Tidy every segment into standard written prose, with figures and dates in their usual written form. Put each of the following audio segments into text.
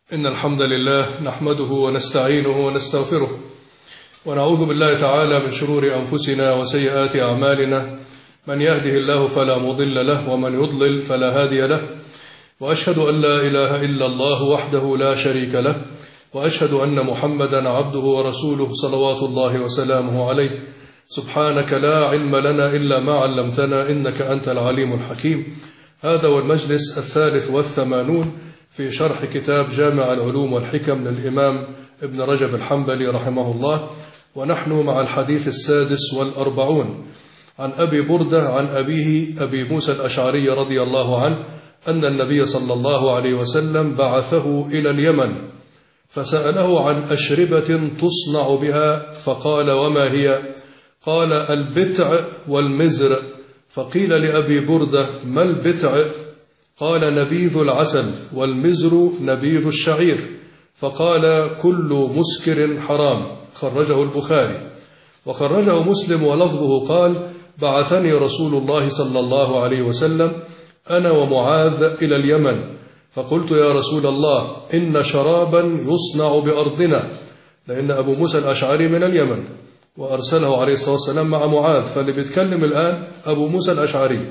إن الحمد لله نحمده ونستعينه ونستغفره ونعوذ بالله تعالى من شرور أنفسنا وسيئات أعمالنا، من يهده الله فلا مضل له ومن يضلل فلا هادي له، وأشهد أن لا إله إلا الله وحده لا شريك له، وأشهد أن محمدا عبده ورسوله صلوات الله وسلامه عليه. سبحانك لا علم لنا إلا ما علمتنا إنك أنت العليم الحكيم. هذا هو المجلس 83 في شرح كتاب جامع العلوم والحكم للإمام ابن رجب الحنبلي رحمه الله، ونحن مع الحديث 46 عن أبي بردة عن أبيه أبي موسى الأشعري رضي الله عنه أن النبي صلى الله عليه وسلم بعثه إلى اليمن فسأله عن أشربة تصنع بها، فقال: وما هي؟ قال: البتع والمزر. فقيل لأبي بردة: ما البتع؟ قال: نبيذ العسل، والمزر نبيذ الشعير. فقال: كل مسكر حرام. خرجه البخاري. وخرجه مسلم ولفظه قال: بعثني رسول الله صلى الله عليه وسلم أنا ومعاذ إلى اليمن، فقلت: يا رسول الله، إن شرابا يصنع بأرضنا، لأن أبو موسى الأشعري من اليمن وأرسله عليه الصلاة والسلام مع معاذ، فاللي بيتكلم الآن أبو موسى الأشعري.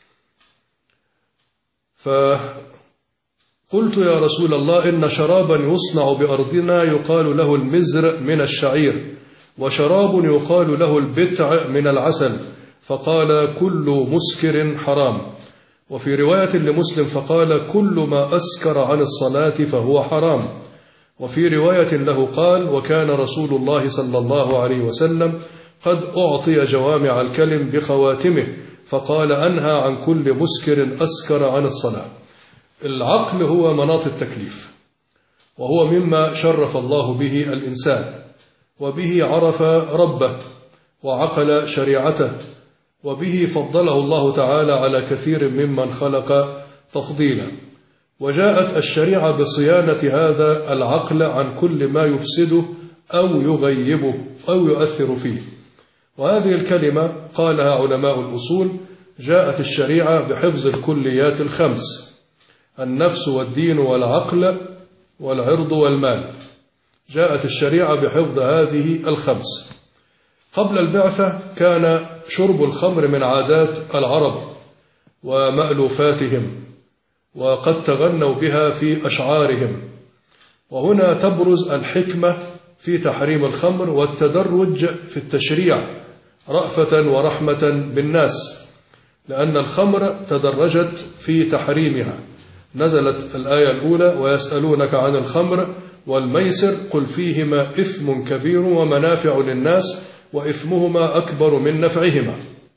فقلت: يا رسول الله، إن شرابا يصنع بأرضنا يقال له المزر من الشعير، وشراب يقال له البتع من العسل. فقال: كل مسكر حرام. وفي رواية لمسلم فقال: كل ما أسكر عن الصلاة فهو حرام. وفي رواية له قال: وكان رسول الله صلى الله عليه وسلم قد أعطي جوامع الكلم بخواتمه، فقال: أنهى عن كل مسكر أسكر عن الصلاة. العقل هو مناط التكليف، وهو مما شرف الله به الإنسان، وبه عرف ربه وعقل شريعته، وبه فضله الله تعالى على كثير ممن خلق تفضيلا. وجاءت الشريعة بصيانة هذا العقل عن كل ما يفسده أو يغيبه أو يؤثر فيه. وهذه الكلمة قالها علماء الأصول: جاءت الشريعة بحفظ الكليات الخمس: النفس والدين والعقل والعرض والمال. جاءت الشريعة بحفظ هذه الخمس. قبل البعثة كان شرب الخمر من عادات العرب ومألوفاتهم، وقد تغنوا بها في أشعارهم. وهنا تبرز الحكمة في تحريم الخمر والتدرج في التشريع رأفة ورحمة بالناس، لأن الخمر تدرجت في تحريمها. نزلت الآية الأولى: ويسألونك عن الخمر والميسر قل فيهما إثم كبير ومنافع للناس وإثمهما أكبر من نفعهما.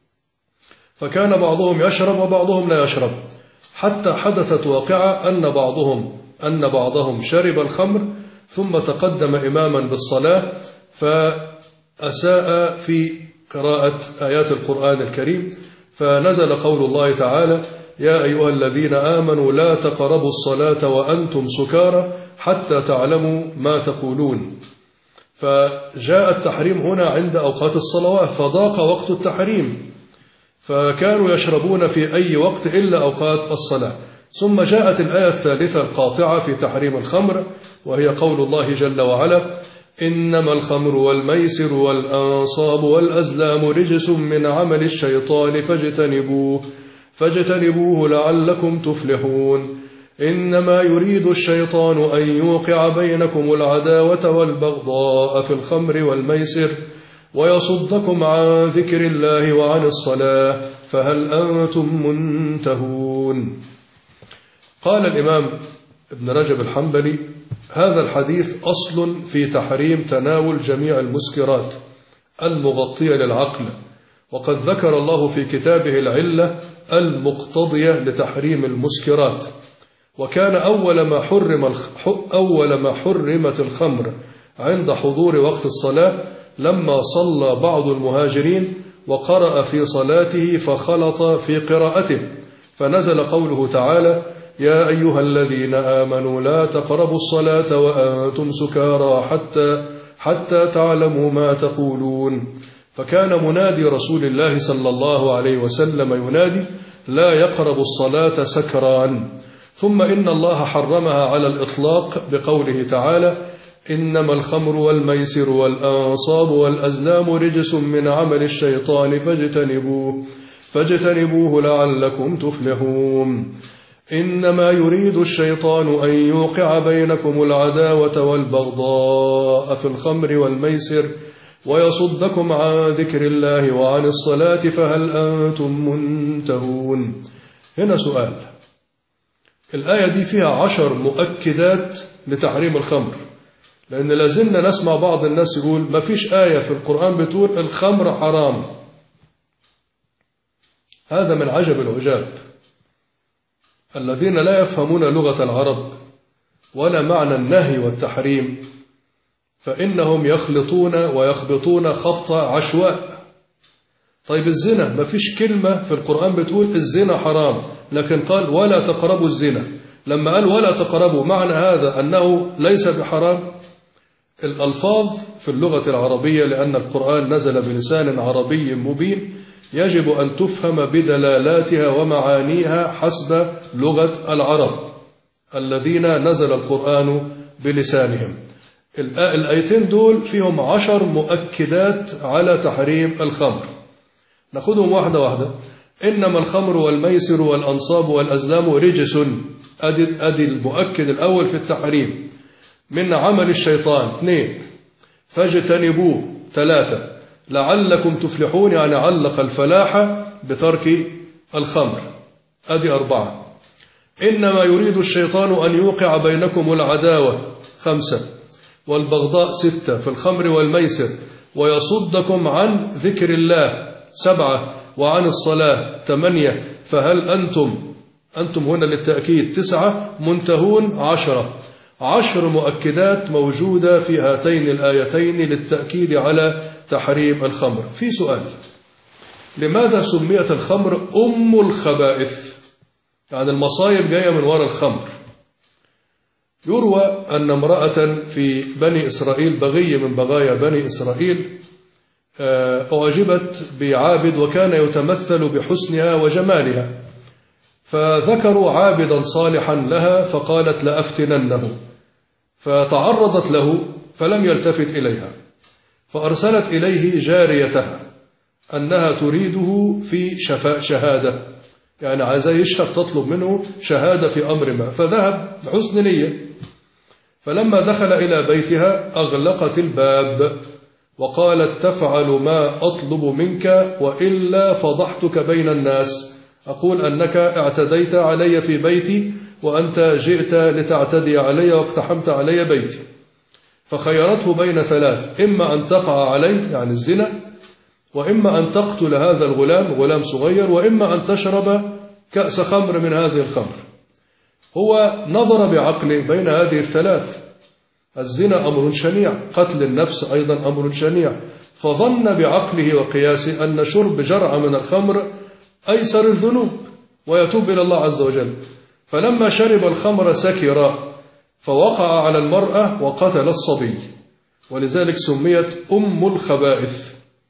فكان بعضهم يشرب وبعضهم لا يشرب، حتى حدثت واقعة أن بعضهم شرب الخمر ثم تقدم إماما بالصلاة فأساء في قراءة آيات القرآن الكريم، فنزل قول الله تعالى: يا أيها الذين آمنوا لا تقربوا الصلاة وأنتم سكارى حتى تعلموا ما تقولون. فجاء التحريم هنا عند أوقات الصلوات، فضاق وقت التحريم، فكانوا يشربون في أي وقت إلا أوقات الصلاة. ثم جاءت الآية الثالثة القاطعة في تحريم الخمر، وهي قول الله جل وعلا: إنما الخمر والميسر والأنصاب والأزلام رجس من عمل الشيطان فاجتنبوه لعلكم تفلحون. إنما يريد الشيطان أن يوقع بينكم العداوة والبغضاء في الخمر والميسر ويصدكم عن ذكر الله وعن الصلاة فهل أنتم منتهون. قال الإمام ابن رجب الحنبلي: هذا الحديث أصل في تحريم تناول جميع المسكرات المغطية للعقل، وقد ذكر الله في كتابه العلة المقتضية لتحريم المسكرات. وكان أول ما حرمت الخمر عند حضور وقت الصلاة لما صلى بعض المهاجرين وقرأ في صلاته فخلط في قراءته، فنزل قوله تعالى: يا أيها الذين آمنوا لا تقربوا الصلاة وأنتم سكارى حتى تعلموا ما تقولون. فكان منادي رسول الله صلى الله عليه وسلم ينادي: لا يقرب الصلاة سكران. ثم إن الله حرمها على الإطلاق بقوله تعالى: إنما الخمر والميسر والأنصاب والأزلام رجس من عمل الشيطان فاجتنبوه لعلكم تفلحون. إنما يريد الشيطان أن يوقع بينكم العداوة والبغضاء في الخمر والميسر ويصدكم عن ذكر الله وعن الصلاة فهل أنتم منتهون. هنا سؤال. الآية دي فيها 10 مؤكدات لتحريم الخمر، لأن لازلنا نسمع بعض الناس يقول ما فيش آية في القرآن بتقول الخمر حرام. هذا من عجب العجاب. الذين لا يفهمون لغة العرب ولا معنى النهي والتحريم فإنهم يخلطون ويخبطون خبط عشواء. طيب الزنا، ما فيش كلمة في القرآن بتقول الزنا حرام، لكن قال ولا تقربوا الزنا. لما قال ولا تقربوا، معنى هذا أنه ليس بحرام؟ الألفاظ في اللغة العربية، لأن القرآن نزل بلسان عربي مبين، يجب أن تفهم بدلالاتها ومعانيها حسب لغة العرب الذين نزل القرآن بلسانهم. الآيتين دول فيهم 10 مؤكدات على تحريم الخمر. ناخدهم واحدة واحدة. إنما الخمر والميسر والأنصاب والأزلام رجس، أدي المؤكد الأول في التحريم، من عمل الشيطان. 2 فاجتنبوه. 3 لعلكم تفلحون، يعني علق الفلاح بترك الخمر. أدي 4 إنما يريد الشيطان أن يوقع بينكم العداوة. 5 والبغضاء. 6 في الخمر والميسر ويصدكم عن ذكر الله. 7 وعن الصلاة. 8 فهل أنتم هنا للتأكيد. 9 منتهون. 10 مؤكدات موجودة في هاتين الآيتين للتأكيد على تحريم الخمر. في سؤال: لماذا سميت الخمر أم الخبائث؟ يعني المصايب جاية من وراء الخمر. يروى أن امرأة في بني إسرائيل، بغي من بغايا بني إسرائيل، أعجبت بعابد وكان يتمثل بحسنها وجمالها، فذكروا عابدا صالحا لها فقالت لأفتننه، فتعرضت له فلم يلتفت إليها، فأرسلت إليه جاريتها أنها تريده في شهادة، يعني عايزاه يشهد، تطلب منه شهادة في أمر ما، فذهب بحسن نية. فلما دخل إلى بيتها أغلقت الباب وقالت: تفعل ما أطلب منك وإلا فضحتك بين الناس، أقول أنك اعتديت علي في بيتي وأنت جئت لتعتدي علي واقتحمت علي بيتي. فخيرته بين 3: إما أن تقع عليه يعني الزنا، وإما أن تقتل هذا الغلام، غلام صغير، وإما أن تشرب كأس خمر من هذه الخمر. هو نظر بعقله بين هذه الثلاث، الزنا أمر شنيع، قتل النفس أيضا أمر شنيع، فظن بعقله وقياسه أن شرب جرعة من الخمر أيسر الذنوب ويتوب إلى الله عز وجل. فلما شرب الخمر سكر فوقع على المرأة وقتل الصبي، ولذلك سميت أم الخبائث.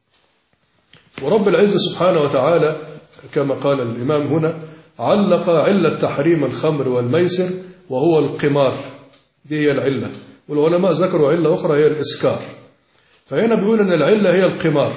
ورب العزة سبحانه وتعالى كما قال الإمام هنا علق علة تحريم الخمر والميسر وهو القمار، دي هي العلة، والعلماء ذكروا علة أخرى هي الإسكار. فهنا بيقول أن العلة هي القمار،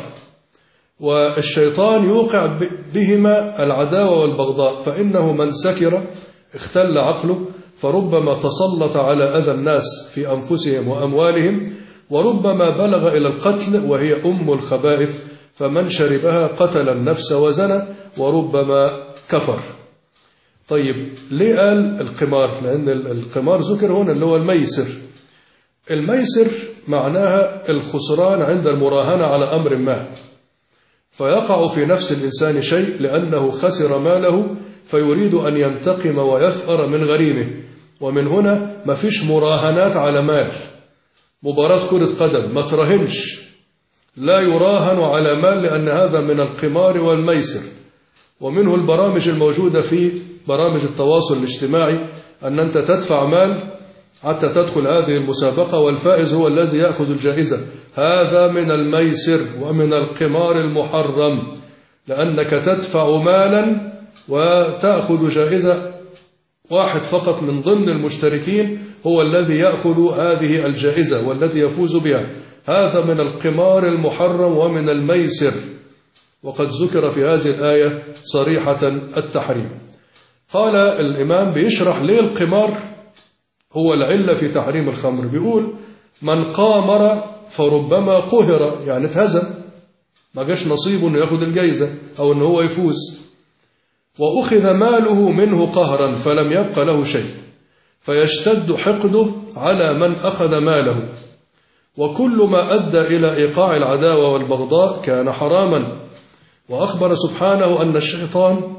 والشيطان يوقع بهما العداوة والبغضاء، فإنه من سكر اختل عقله، فربما تسلط على أذى الناس في أنفسهم وأموالهم، وربما بلغ إلى القتل وهي أم الخبائث، فمن شربها قتل النفس وزنى وربما كفر. طيب ليه قال القمار؟ لأن القمار ذكر هنا اللي هو الميسر. الميسر معناها الخسران عند المراهنة على أمر ما، فيقع في نفس الإنسان شيء لأنه خسر ماله فيريد أن ينتقم ويثأر من غريمه. ومن هنا ما فيش مراهنات على مال. مباراة كرة قدم ما تراهنش، لا يراهن على مال، لأن هذا من القمار والميسر. ومنه البرامج الموجودة في برامج التواصل الاجتماعي أن أنت تدفع مال حتى تدخل هذه المسابقة والفائز هو الذي يأخذ الجائزة. هذا من الميسر ومن القمار المحرم، لأنك تدفع مالا وتأخذ جائزة واحد فقط من ضمن المشتركين هو الذي يأخذ هذه الجائزة والذي يفوز بها. هذا من القمار المحرم ومن الميسر، وقد ذكر في هذه الآية صريحة التحريم. قال الإمام بيشرح ليه القمار هو العلة في تحريم الخمر. بيقول من قامر فربما قهر، يعني اتهزم، ما جاش نصيبه انه ياخد الجائزة او انه هو يفوز، وأخذ ماله منه قهرا فلم يبق له شيء، فيشتد حقده على من أخذ ماله، وكل ما أدى إلى إيقاع العداوة والبغضاء كان حراما. وأخبر سبحانه أن الشيطان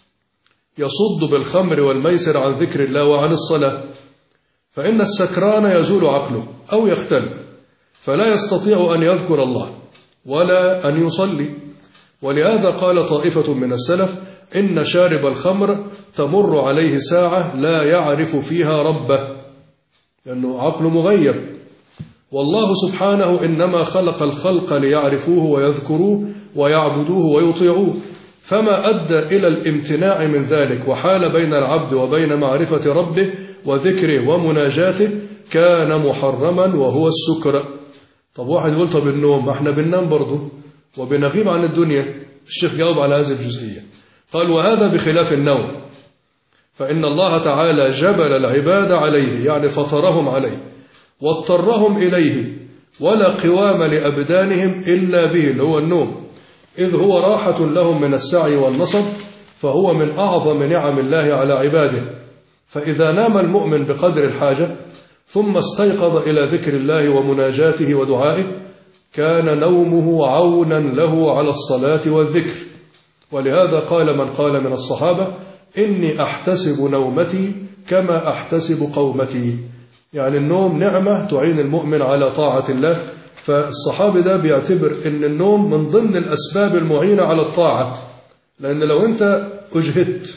يصد بالخمر والميسر عن ذكر الله وعن الصلاة، فإن السكران يزول عقله أو يختل فلا يستطيع أن يذكر الله ولا أن يصلي. ولهذا قال طائفة من السلف إن شارب الخمر تمر عليه ساعة لا يعرف فيها ربه، لأنه عقله مغيب. والله سبحانه إنما خلق الخلق ليعرفوه ويذكروه ويعبدوه ويطيعوه، فما أدى إلى الامتناع من ذلك وحال بين العبد وبين معرفة ربه وذكره ومناجاته كان محرما وهو السكر. طب واحد يقول طب النوم، ما احنا بننام برضه وبنغيب عن الدنيا. الشيخ جاوب على هذه الجزئية، قال وهذا بخلاف النوم، فإن الله تعالى جبل العباد عليه، يعني فطرهم عليه واضطرهم إليه، ولا قوام لأبدانهم إلا به اللي هو النوم، إذ هو راحة لهم من السعي والنصب، فهو من أعظم نعم الله على عباده. فإذا نام المؤمن بقدر الحاجة ثم استيقظ إلى ذكر الله ومناجاته ودعائه كان نومه عونا له على الصلاة والذكر. ولهذا قال من قال من الصحابة إني أحتسب نومتي كما أحتسب قومتي، يعني النوم نعمة تعين المؤمن على طاعة الله. فالصحابي ده بيعتبر إن النوم من ضمن الأسباب المعينة على الطاعة، لأن لو أنت أجهدت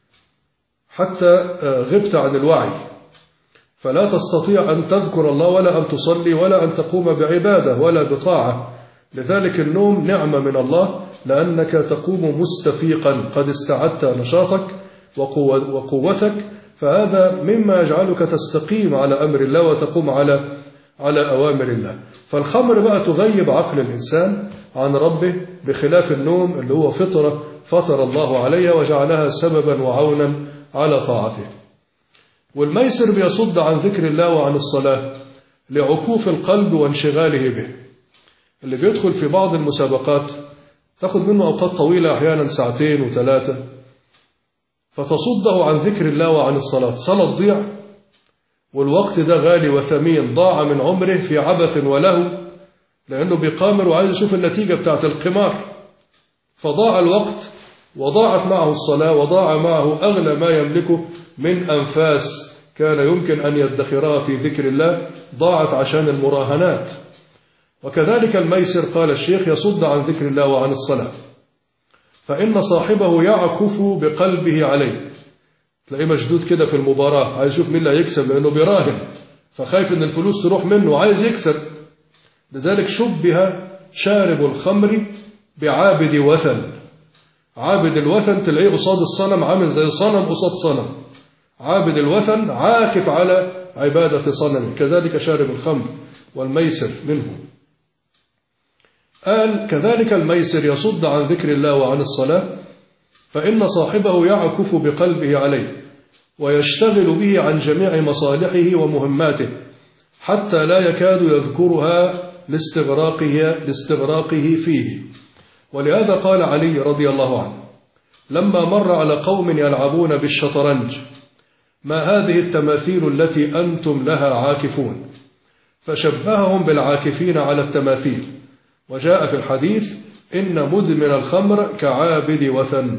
حتى غبت عن الوعي فلا تستطيع أن تذكر الله ولا أن تصلي ولا أن تقوم بعبادة ولا بطاعة. لذلك النوم نعمة من الله، لأنك تقوم مستفيقا قد استعدت نشاطك وقوتك، فهذا مما يجعلك تستقيم على أمر الله وتقوم على أوامر الله. فالخمر بقى تغيب عقل الإنسان عن ربه، بخلاف النوم اللي هو فطرة فطر الله عليها وجعلها سببا وعونا على طاعته. والميسر بيصد عن ذكر الله وعن الصلاة لعكوف القلب وانشغاله به. اللي بيدخل في بعض المسابقات تأخذ منه أوقات طويلة، أحيانا ساعتين وثلاثة، فتصده عن ذكر الله وعن الصلاة، صلاة تضيع، والوقت ده غالي وثمين ضاع من عمره في عبث ولهو، لأنه بيقامر وعايز يشوف النتيجة بتاعت القمار، فضاع الوقت وضاعت معه الصلاة وضاع معه أغلى ما يملكه من أنفاس كان يمكن أن يدخرها في ذكر الله، ضاعت عشان المراهنات. وكذلك الميسر قال الشيخ يصد عن ذكر الله وعن الصلاة، فإن صاحبه يعكف بقلبه عليه، تلاقيه مشدود كده في المباراة عايز يشوف مين اللي هيكسب، لأنه بيراهن فخايف إن الفلوس تروح منه وعايز يكسب. لذلك شبه شارب الخمر بعابد وثن. عابد الوثن تلاقيه قصاد الصنم عامل زي صنم قصاد صنم، عابد الوثن عاكف على عبادة صنم، كذلك شارب الخمر والميسر منه. قال كذلك الميسر يصد عن ذكر الله وعن الصلاة، فإن صاحبه يعكف بقلبه عليه ويشتغل به عن جميع مصالحه ومهماته حتى لا يكاد يذكرها لاستغراقه فيه. ولهذا قال علي رضي الله عنه لما مر على قوم يلعبون بالشطرنج: ما هذه التماثيل التي أنتم لها عاكفون؟ فشبههم بالعاكفين على التماثيل. وجاء في الحديث: إن مدمن الخمر كعابد وثن،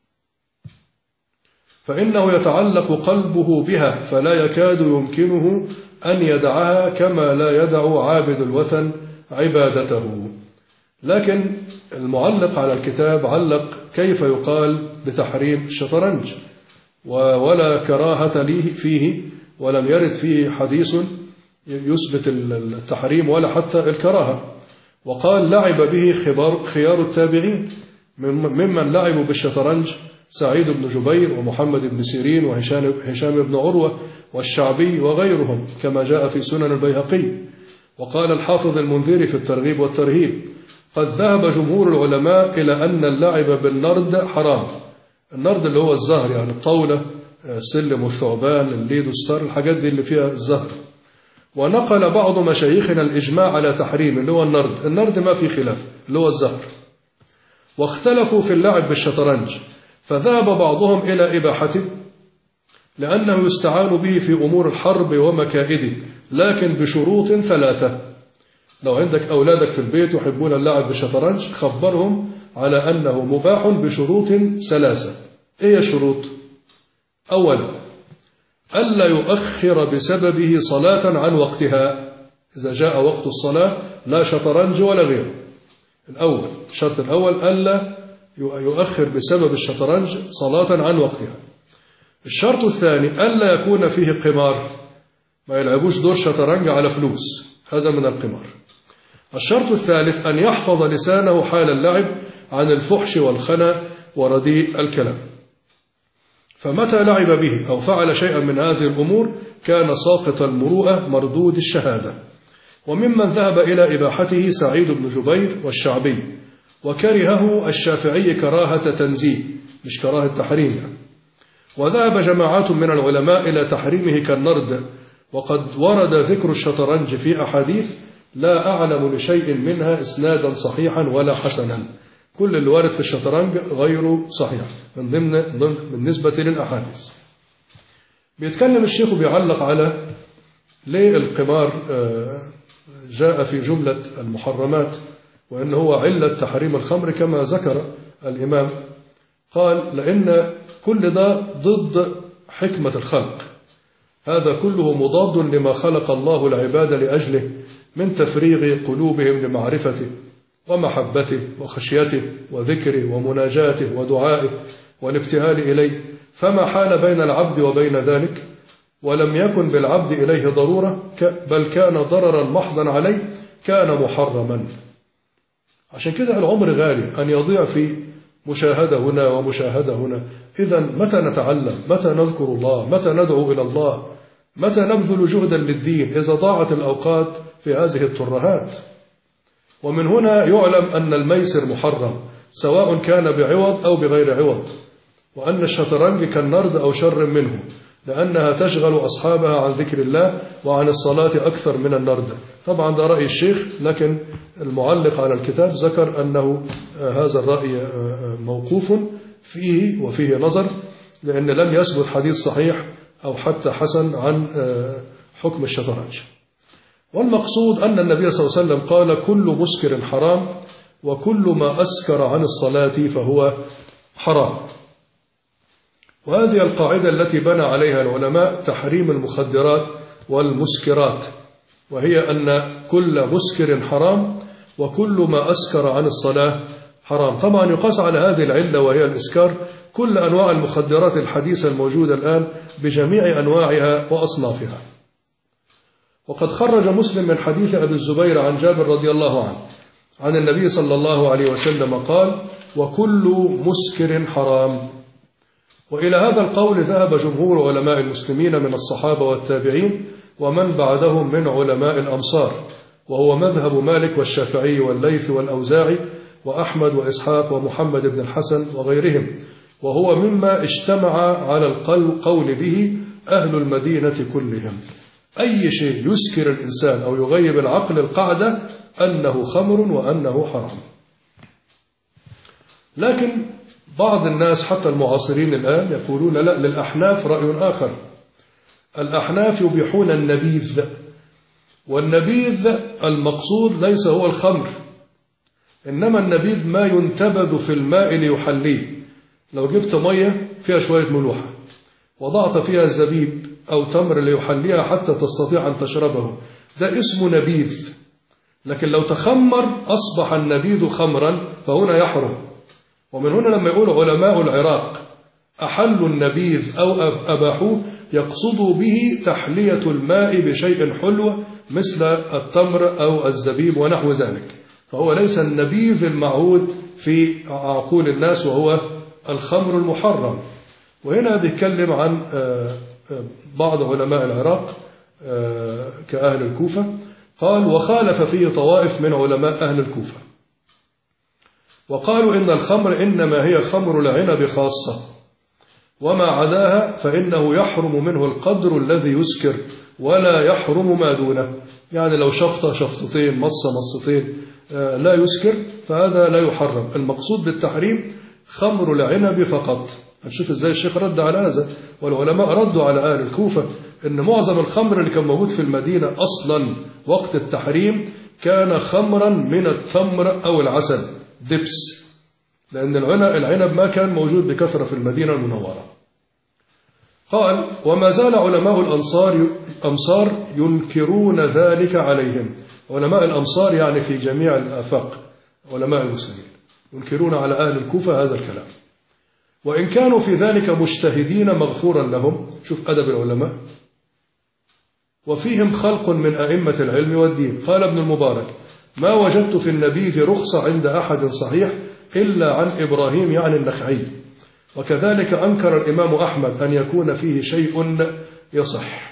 فإنه يتعلق قلبه بها فلا يكاد يمكنه أن يدعها كما لا يدع عابد الوثن عبادته. لكن المعلق على الكتاب علق كيف يقال بتحريم الشطرنج، ولا كراهة ليه فيه، ولم يرد فيه حديث يثبت التحريم ولا حتى الكراهة. وقال: لعب به خيار التابعين، ممن لعبوا بالشطرنج سعيد بن جبير ومحمد بن سيرين وهشام بن عروة والشعبي وغيرهم كما جاء في سنن البيهقي. وقال الحافظ المنذري في الترغيب والترهيب: قد ذهب جمهور العلماء إلى أن اللعب بالنرد حرام. النرد اللي هو الزهر، يعني الطاولة، السلم والثعبان، الليد والستار، الحاجات دي اللي فيها الزهر. ونقل بعض مشايخنا الإجماع على تحريم اللي هو النرد. النرد ما في خلاف اللي هو الزهر. واختلفوا في اللعب بالشطرنج، فذهب بعضهم إلى إباحته لأنه يستعان به في أمور الحرب ومكائده، لكن بشروط 3. لو عندك أولادك في البيت يحبون اللعب بالشطرنج، خبرهم على أنه مباح بشروط 3. إيه الشروط؟ أولا: ألا يؤخر بسببه صلاة عن وقتها. إذا جاء وقت الصلاة لا شطرنج ولا غيره. الأول، الشرط الأول ألا يؤخر بسبب الشطرنج صلاة عن وقتها. الشرط الثاني: ألا يكون فيه قمار، ما يلعبوش دور شطرنج على فلوس، هذا من القمار. الشرط الثالث: أن يحفظ لسانه حال اللعب عن الفحش والخنا ورديء الكلام. فمتى لعب به أو فعل شيئا من هذه الأمور كان ساقط المروءة مردود الشهادة. وممن ذهب إلى إباحته سعيد بن جبير والشعبي، وكرهه الشافعي كراهة تنزيه مش كراهة تحريم يعني. وذهب جماعات من العلماء إلى تحريمه كالنرد، وقد ورد ذكر الشطرنج في أحاديث لا أعلم لشيء منها إسنادا صحيحا ولا حسنا. كل اللي وارد في الشطرنج غير صحيح بالنسبة للأحاديث. بيتكلم الشيخ بيعلق على ليه القمار جاء في جملة المحرمات وإن هو علة تحريم الخمر كما ذكر الإمام. قال: لأن كل ده ضد حكمة الخلق، هذا كله مضاد لما خلق الله العباد لأجله من تفريغ قلوبهم لمعرفته ومحبته وخشيته وذكره ومناجاته ودعائه والابتهال إليه. فما حال بين العبد وبين ذلك، ولم يكن بالعبد إليه ضرورة بل كان ضررا محضا عليه، كان محرما. عشان كده العمر غالي أن يضيع في مشاهدة هنا ومشاهدة هنا. إذا متى نتعلم؟ متى نذكر الله؟ متى ندعو إلى الله؟ متى نبذل جهدا للدين إذا ضاعت الأوقات في هذه الترهات؟ ومن هنا يعلم أن الميسر محرم سواء كان بعوض أو بغير عوض، وأن الشطرنج كالنرد أو شر منه، لأنها تشغل أصحابها عن ذكر الله وعن الصلاة أكثر من النرد. طبعا ده رأي الشيخ، لكن المعلق على الكتاب ذكر أنه هذا الرأي موقوف فيه وفيه نظر، لأن لم يثبت حديث صحيح أو حتى حسن عن حكم الشطرنج. والمقصود أن النبي صلى الله عليه وسلم قال: كل مسكر حرام، وكل ما أسكر عن الصلاة فهو حرام. وهذه القاعدة التي بنى عليها العلماء تحريم المخدرات والمسكرات، وهي أن كل مسكر حرام وكل ما أسكر عن الصلاة حرام. طبعا يقاس على هذه العلة وهي الإسكار كل أنواع المخدرات الحديثة الموجودة الآن بجميع أنواعها وأصنافها. وقد خرج مسلم من حديث أبي الزبير عن جابر رضي الله عنه عن النبي صلى الله عليه وسلم قال: وكل مسكر حرام. وإلى هذا القول ذهب جمهور علماء المسلمين من الصحابة والتابعين ومن بعدهم من علماء الأمصار، وهو مذهب مالك والشافعي والليث والأوزاعي وأحمد وإسحاق ومحمد بن الحسن وغيرهم، وهو مما اجتمع على القول به أهل المدينة كلهم. أي شيء يسكر الإنسان أو يغيب العقل القاعدة أنه خمر وأنه حرام. لكن بعض الناس حتى المعاصرين الآن يقولون لا، للأحناف رأي آخر. الأحناف يبيحون النبيذ، والنبيذ المقصود ليس هو الخمر، إنما النبيذ ما ينتبذ في الماء ليحليه. لو جبت مية فيها شوية ملوحة وضعت فيها الزبيب أو تمر ليحليها حتى تستطيع أن تشربه، ده اسمه نبيذ. لكن لو تخمر أصبح النبيذ خمرا فهنا يحرم. ومن هنا لما يقول علماء العراق أحلوا النبيذ أو أباحوه يقصدوا به تحلية الماء بشيء حلو مثل التمر أو الزبيب ونحو ذلك، فهو ليس النبيذ المعهود في عقول الناس وهو الخمر المحرم. وهنا بيتكلم عن بعض علماء العراق كأهل الكوفة. قال: وخالف فيه طوائف من علماء أهل الكوفة، وقالوا إن الخمر إنما هي خمر العنب خاصة، وما عداها فإنه يحرم منه القدر الذي يسكر ولا يحرم ما دونه. يعني لو شفطة شفطتين، مصة مصتين لا يسكر، فهذا لا يحرم. المقصود بالتحريم خمر العنب فقط. هنشوف ازاي الشيخ رد على هذا، والعلماء ردوا على أهل الكوفة إن معظم الخمر اللي كان موجود في المدينة أصلا وقت التحريم كان خمرا من التمر أو العسل، دبس، لأن العنب ما كان موجود بكثرة في المدينة المنورة. قال: وما زال علماء الأمصار ينكرون ذلك عليهم. علماء الأمصار يعني في جميع الآفاق، علماء المسلمين ينكرون على أهل الكوفة هذا الكلام، وإن كانوا في ذلك مجتهدين مغفورا لهم. شوف أدب العلماء. وفيهم خلق من أئمة العلم والدين. قال ابن المبارك: ما وجدت في النبيذ رخصة عند أحد صحيح إلا عن إبراهيم يعني النخعي، وكذلك أنكر الإمام أحمد أن يكون فيه شيء يصح.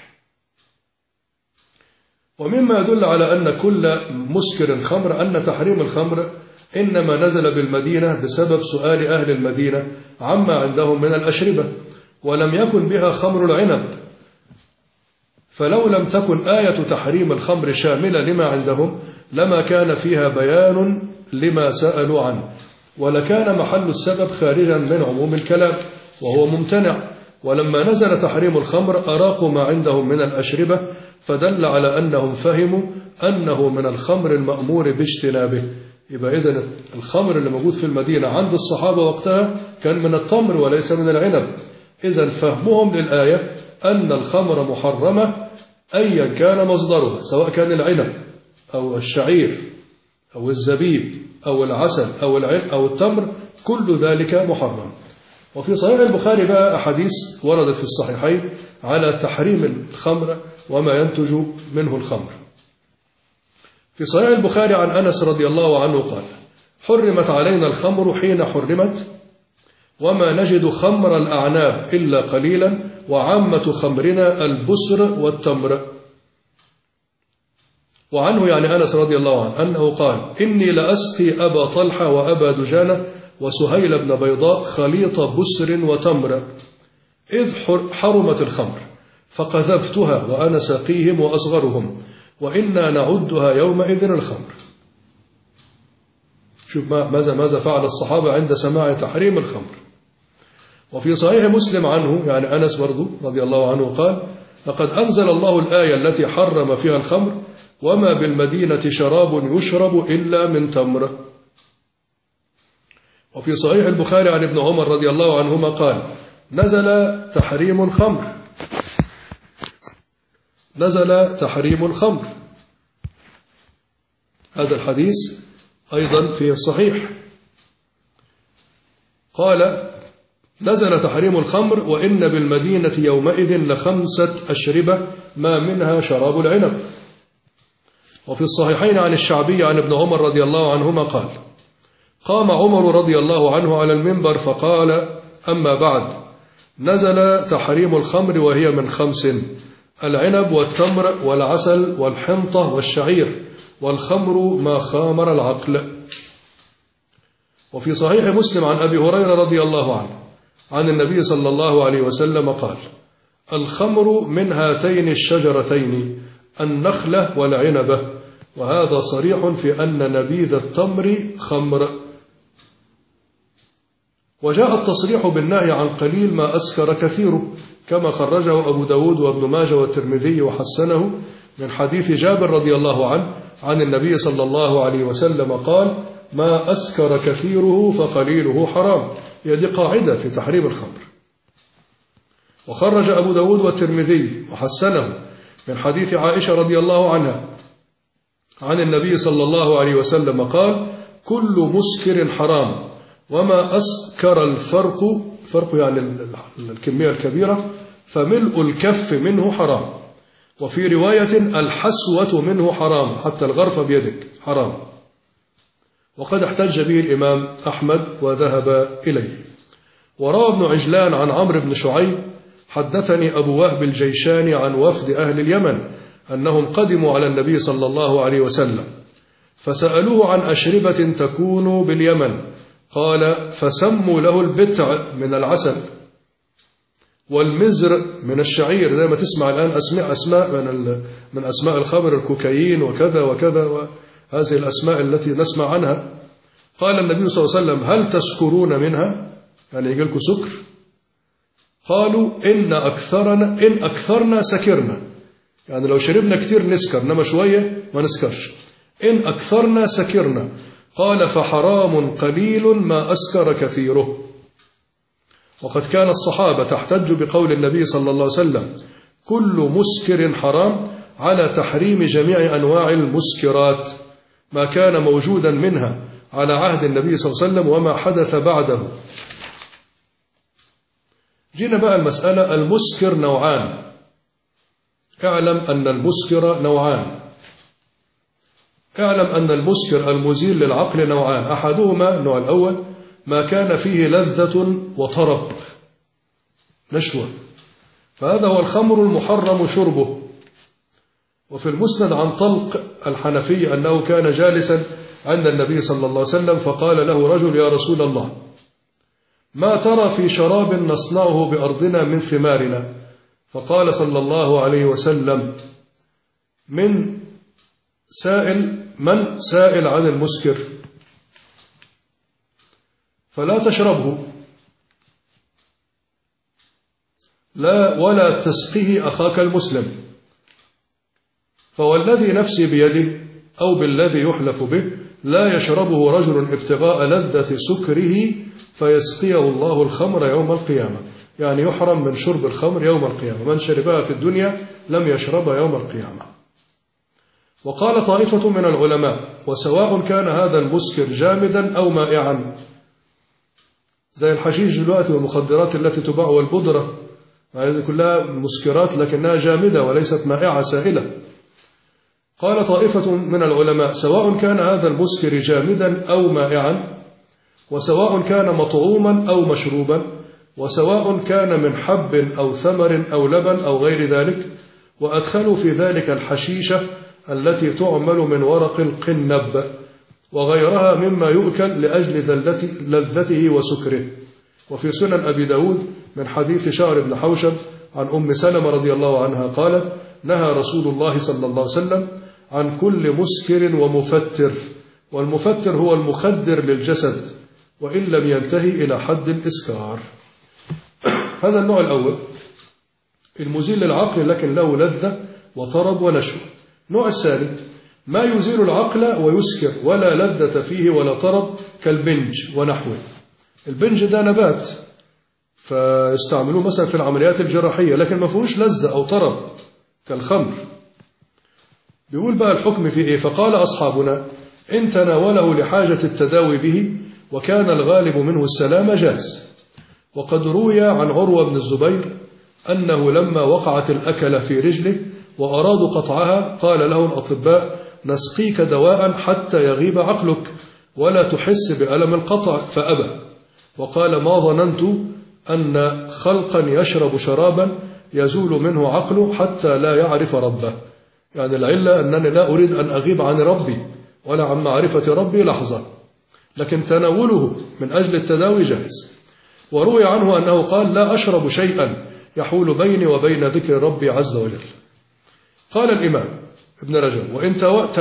ومما يدل على أن كل مسكر خمر أن تحريم الخمر إنما نزل بالمدينة بسبب سؤال أهل المدينة عما عندهم من الأشربة، ولم يكن بها خمر العنب، فلو لم تكن آية تحريم الخمر شاملة لما عندهم لما كان فيها بيان لما سألوا عنه، ولكان محل السبب خارجا من عموم الكلام وهو ممتنع. ولما نزل تحريم الخمر أراقوا ما عندهم من الأشربة، فدل على أنهم فهموا أنه من الخمر المأمور باجتنابه. يبقى إذن الخمر اللي موجود في المدينة عند الصحابة وقتها كان من التمر وليس من العنب. إذن فهمهم للآية أن الخمر محرمة أيا كان مصدرها، سواء كان العنب أو الشعير أو الزبيب أو العسل أو التمر، كل ذلك محرم. وفي صحيح البخاري بقى أحاديث وردت في الصحيحين على تحريم الخمر وما ينتج منه الخمر. في صحيح البخاري عن أنس رضي الله عنه قال: حرمت علينا الخمر حين حرمت، وما نجد خمر الأعناب إلا قليلا، وعامة خمرنا البسر والتمر. وعنه يعني أنس رضي الله عنه أنه قال: إني لأسقي أبا طلحة وأبا دجانة وسهيل بن بيضاء خليط بسر وتمر إذ حرمت الخمر، فقذفتها وأنا سقيهم وأصغرهم، وإنا نعدها يومئذ الخمر. شوف ماذا فعل الصحابة عند سماع تحريم الخمر. وفي صحيح مسلم عنه يعني أنس برضو رضي الله عنه قال: لقد أنزل الله الآية التي حرم فيها الخمر، وما بالمدينة شراب يشرب إلا من تمر. وفي صحيح البخاري عن ابن عمر رضي الله عنهما قال: نزل تحريم الخمر. هذا الحديث أيضا في الصحيح. قال: نزل تحريم الخمر، وإن بالمدينة يومئذ ل5 أشربة ما منها شراب العنب. وفي الصحيحين عن الشعبي عن ابن عمر رضي الله عنهما قال: قام عمر رضي الله عنه على المنبر فقال: أما بعد، نزل تحريم الخمر وهي من 5: العنب والتمر والعسل والحنطة والشعير، والخمر ما خامر العقل. وفي صحيح مسلم عن أبي هريرة رضي الله عنه عن النبي صلى الله عليه وسلم قال: الخمر من هاتين الشجرتين النخلة والعنبة. وهذا صريح في أن نبيذ التمر خمر. وجاء التصريح بالنهي عن قليل ما أسكر كثيره، كما خرجه أبو داود وابن ماجه والترمذي وحسنه من حديث جابر رضي الله عنه عن النبي صلى الله عليه وسلم قال: ما أسكر كثيره فقليله حرام. هي دي قاعدة في تحريم الخمر. وخرج أبو داود والترمذي وحسنه من حديث عائشة رضي الله عنها عن النبي صلى الله عليه وسلم قال: كل مسكر حرام، وما أسكر الفرق يعني الكمية الكبيرة، فملء الكف منه حرام. وفي رواية: الحسوة منه حرام، حتى الغرفة بيدك حرام. وقد احتج به الإمام أحمد وذهب إليه. وروى ابن عجلان عن عمرو بن شعيب: حدثني أبو وهب الجيشاني عن وفد أهل اليمن أنهم قدموا على النبي صلى الله عليه وسلم فسألوه عن أشربة تكون باليمن، قال: فسموا له البتع من العسل والمزر من الشعير، زي ما تسمع الآن أسماء من أسماء الخمر، الكوكايين وكذا وكذا، وهذه الأسماء التي نسمع عنها. قال النبي صلى الله عليه وسلم: هل تسكرون منها؟ يعني يجي لكم سكر؟ قالوا: إن أكثرنا سكرنا، يعني لو شربنا كتير نسكر، إنما شوية ما نسكرش. إن أكثرنا سكرنا. قال: فحرام قليل ما أسكر كثيره. وقد كان الصحابة تحتج بقول النبي صلى الله عليه وسلم: كل مسكر حرام، على تحريم جميع أنواع المسكرات ما كان موجودا منها على عهد النبي صلى الله عليه وسلم وما حدث بعده. جينا بقى المسألة، المسكر نوعان. اعلم أن المسكر نوعان. اعلم أن المسكر المزيل للعقل نوعان. أحدهما النوع الأول ما كان فيه لذة وطرب، نشوة، فهذا هو الخمر المحرم شربه. وفي المسند عن طلق الحنفي أنه كان جالسا عند النبي صلى الله عليه وسلم فقال له رجل: يا رسول الله، ما ترى في شراب نصنعه بأرضنا من ثمارنا؟ فقال صلى الله عليه وسلم: من سائل عن المسكر فلا تشربه، لا ولا تسقه أخاك المسلم، فوالذي نفسي بيده أو بالذي يحلف به لا يشربه رجل ابتغاء لذة سكره فيسقيه الله الخمر يوم القيامة. يعني يحرم من شرب الخمر يوم القيامة، من شربها في الدنيا لم يشربها يوم القيامة. وقال طائفة من العلماء: وسواء كان هذا المسكر جامدا أو مائعا، زي الحشيش دلوقتي والمخدرات التي تباع والبودرة، هذه كلها مسكرات لكنها جامدة وليست مائعة سائلة. قال طائفة من العلماء: سواء كان هذا المسكر جامدا أو مائعا، وسواء كان مطعوما أو مشروبا، وسواء كان من حب أو ثمر أو لبن أو غير ذلك، وأدخلوا في ذلك الحشيشة التي تعمل من ورق القنب وغيرها مما يؤكل لأجل لذته وسكره. وفي سنن أبي داود من حديث شعر بن حوشب عن أم سلمة رضي الله عنها قالت: نهى رسول الله صلى الله عليه وسلم عن كل مسكر ومفتر، والمفتر هو المخدر للجسد وإن لم ينتهي إلى حد الإسكار. هذا النوع الأول المزيل للعقل لكن له لذة وطرب ونشوة. النوع الثاني ما يزيل العقل ويسكر ولا لذة فيه ولا طرب، كالبنج ونحوه. البنج ده نبات فيستعملوه مثلا في العمليات الجراحية لكن ما فيهوش لذة أو طرب كالخمر. بيقول بقى الحكم في إيه؟ فقال أصحابنا: إن تناوله لحاجة التداوي به وكان الغالب منه السلام جاز. وقد روي عن عروة بن الزبير أنه لما وقعت الأكلة في رجله وأرادوا قطعها قال له الأطباء: نسقيك دواء حتى يغيب عقلك ولا تحس بألم القطع، فأبى. وقال: ما ظننت أن خلقا يشرب شرابا يزول منه عقله حتى لا يعرف ربه. يعني العلة أنني لا أريد أن أغيب عن ربي ولا عن معرفة ربي لحظة، لكن تناوله من أجل التداوي جائز. وروي عنه أنه قال: لا أشرب شيئا يحول بيني وبين ذكر ربي عز وجل. قال الإمام ابن رجب: وإن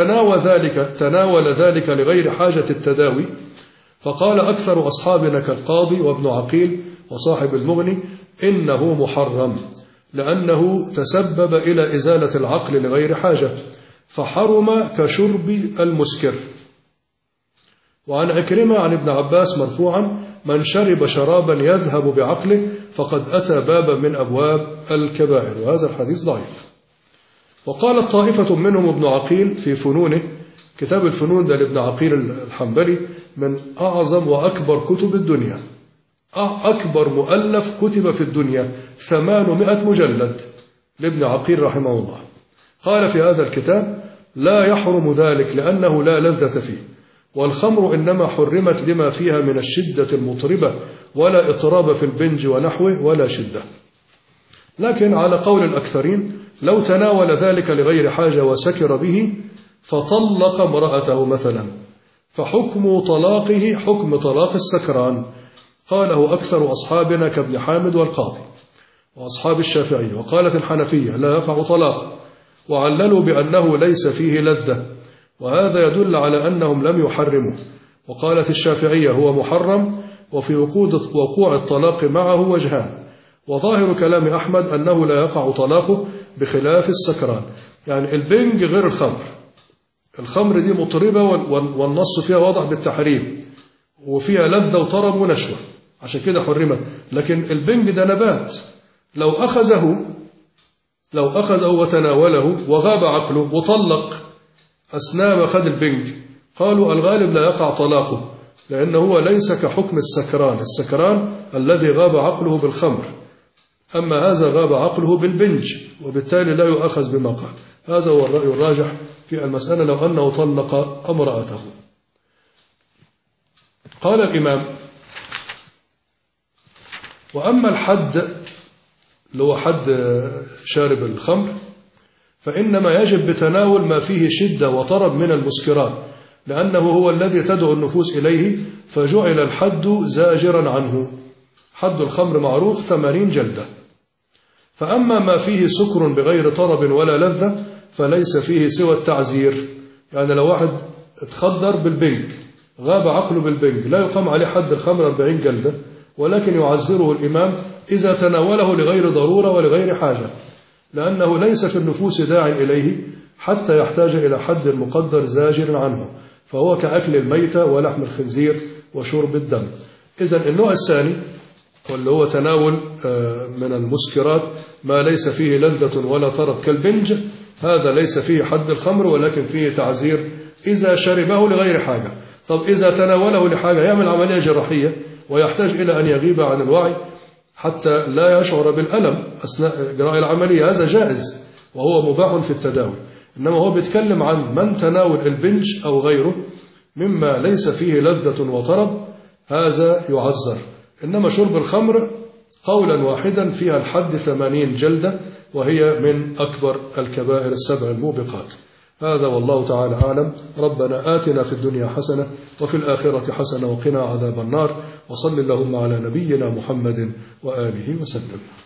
تناول ذلك لغير حاجة التداوي فقال أكثر أصحابنا كالقاضي وابن عقيل وصاحب المغني إنه محرم، لأنه تسبب إلى إزالة العقل لغير حاجة فحرم كشرب المسكر. وعن عكرمة عن ابن عباس مرفوعا: من شرب شرابا يذهب بعقله فقد أتى بابا من أبواب الكبائر. وهذا الحديث ضعيف. وقالت طائفة منهم ابن عقيل في فنونه، كتاب الفنون ده لابن عقيل الحنبلي من أعظم وأكبر كتب الدنيا، أكبر مؤلف كتب في الدنيا 800 مجلد لابن عقيل رحمه الله. قال في هذا الكتاب: لا يحرم ذلك لأنه لا لذة فيه، والخمر إنما حرمت لما فيها من الشدة المطربة ولا إطراب في البنج ونحوه ولا شدة. لكن على قول الأكثرين لو تناول ذلك لغير حاجة وسكر به فطلق امرأته مثلا فحكم طلاقه حكم طلاق السكران، قاله أكثر أصحابنا كابن حامد والقاضي وأصحاب الشافعي. وقالت الحنفية لا يقع طلاق، وعللوا بأنه ليس فيه لذة، وهذا يدل على أنهم لم يحرموا. وقالت الشافعية هو محرم، وفي وقوع الطلاق معه وجهان، وظاهر كلام أحمد أنه لا يقع طلاقه بخلاف السكران. يعني البنج غير الخمر، الخمر دي مطربة والنص فيها واضح بالتحريم وفيها لذة وطرب ونشوة عشان كده حرمت. لكن البنج ده نبات، لو أخذه وتناوله وغاب عقله وطلق أثناء ما خد البنج، قالوا الغالب لا يقع طلاقه، لأنه هو ليس كحكم السكران الذي غاب عقله بالخمر، أما هذا غاب عقله بالبنج، وبالتالي لا يؤخذ بما قال. هذا هو الرأي الراجح في المسألة لو أنه طلق امرأته. قال الإمام: وأما الحد اللي هو حد شارب الخمر فإنما يجب بتناول ما فيه شدة وطرب من المسكرات، لأنه هو الذي تدعو النفوس إليه، فجعل الحد زاجرا عنه. حد الخمر معروف 80 جلدة. فأما ما فيه سكر بغير طرب ولا لذة فليس فيه سوى التعزير. يعني لو واحد اتخدر بالبنج غاب عقله بالبنج لا يقام عليه حد الخمر 40 جلدة، ولكن يعزره الإمام إذا تناوله لغير ضرورة ولغير حاجة، لأنه ليس في النفوس داع إليه حتى يحتاج إلى حد مقدر زاجر عنه، فهو كأكل الميتة ولحم الخنزير وشرب الدم. إذن النوع الثاني واللي هو تناول من المسكرات ما ليس فيه لذة ولا طرب كالبنج، هذا ليس فيه حد الخمر ولكن فيه تعزير إذا شربه لغير حاجة. طب إذا تناوله لحاجة يعمل عملية جراحية ويحتاج إلى أن يغيب عن الوعي حتى لا يشعر بالألم أثناء إجراء العملية، هذا جائز وهو مباح في التداوي. إنما هو بيتكلم عن من تناول البنج أو غيره مما ليس فيه لذة وطرب، هذا يعزر. إنما شرب الخمر قولا واحدا فيها الحد 80 جلدة، وهي من أكبر الكبائر السبع الموبقات. هذا والله تعالى أعلم. ربنا آتنا في الدنيا حسنة وفي الآخرة حسنة وقنا عذاب النار، وصل اللهم على نبينا محمد وآله وسلم.